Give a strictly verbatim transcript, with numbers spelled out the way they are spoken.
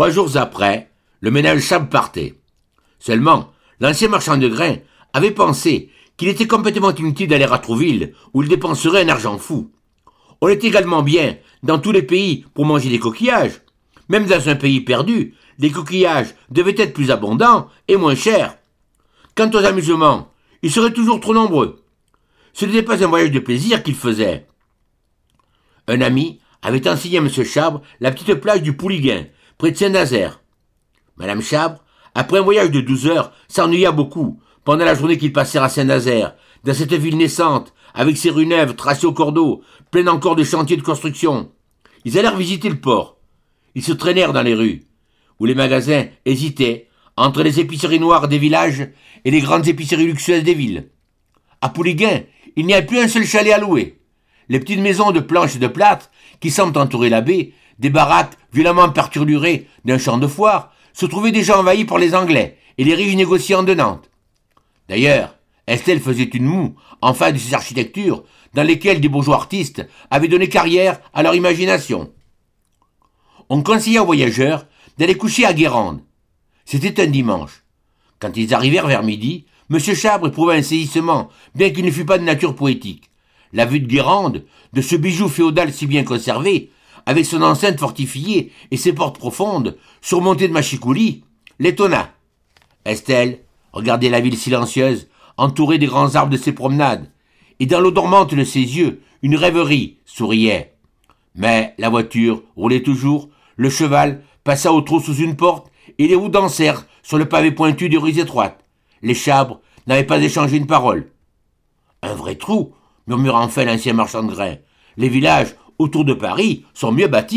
Trois jours après, le ménage Chabre partait. Seulement, l'ancien marchand de grains avait pensé qu'il était complètement inutile d'aller à Trouville, où il dépenserait un argent fou. On est également bien dans tous les pays pour manger des coquillages. Même dans un pays perdu, les coquillages devaient être plus abondants et moins chers. Quant aux amusements, ils seraient toujours trop nombreux. Ce n'était pas un voyage de plaisir qu'il faisait. Un ami avait enseigné à M. Chabre la petite plage du Pouliguen, près de Saint-Nazaire. Madame Chabre, après un voyage de douze heures, s'ennuya beaucoup pendant la journée qu'ils passèrent à Saint-Nazaire, dans cette ville naissante, avec ses rues neuves tracées au cordeau, pleines encore de chantiers de construction. Ils allèrent visiter le port. Ils se traînèrent dans les rues, où les magasins hésitaient entre les épiceries noires des villages et les grandes épiceries luxueuses des villes. À Pouliguen, il n'y a plus un seul chalet à louer. Les petites maisons de planches et de plâtre qui semblent entourer la baie, des baraques violemment perturbées d'un champ de foire, se trouvaient déjà envahies par les Anglais et les riches négociants de Nantes. D'ailleurs, Estelle faisait une moue en face de ces architectures dans lesquelles des bourgeois artistes avaient donné carrière à leur imagination. On conseilla aux voyageurs d'aller coucher à Guérande. C'était un dimanche. Quand ils arrivèrent vers midi, M. Chabre éprouva un saisissement, bien qu'il ne fût pas de nature poétique. La vue de Guérande, de ce bijou féodal si bien conservé, avec son enceinte fortifiée et ses portes profondes, surmontées de machicoulis, l'étonna. Estelle regardait la ville silencieuse, entourée des grands arbres de ses promenades, et dans l'eau dormante de ses yeux, une rêverie souriait. Mais la voiture roulait toujours, le cheval passa au trot sous une porte, et les roues dansèrent sur le pavé pointu des rues étroites. Les Chabres n'avaient pas échangé une parole. « Un vrai trou !» murmura enfin l'ancien marchand de grains. « Les villages autour de Paris sont mieux bâtis. »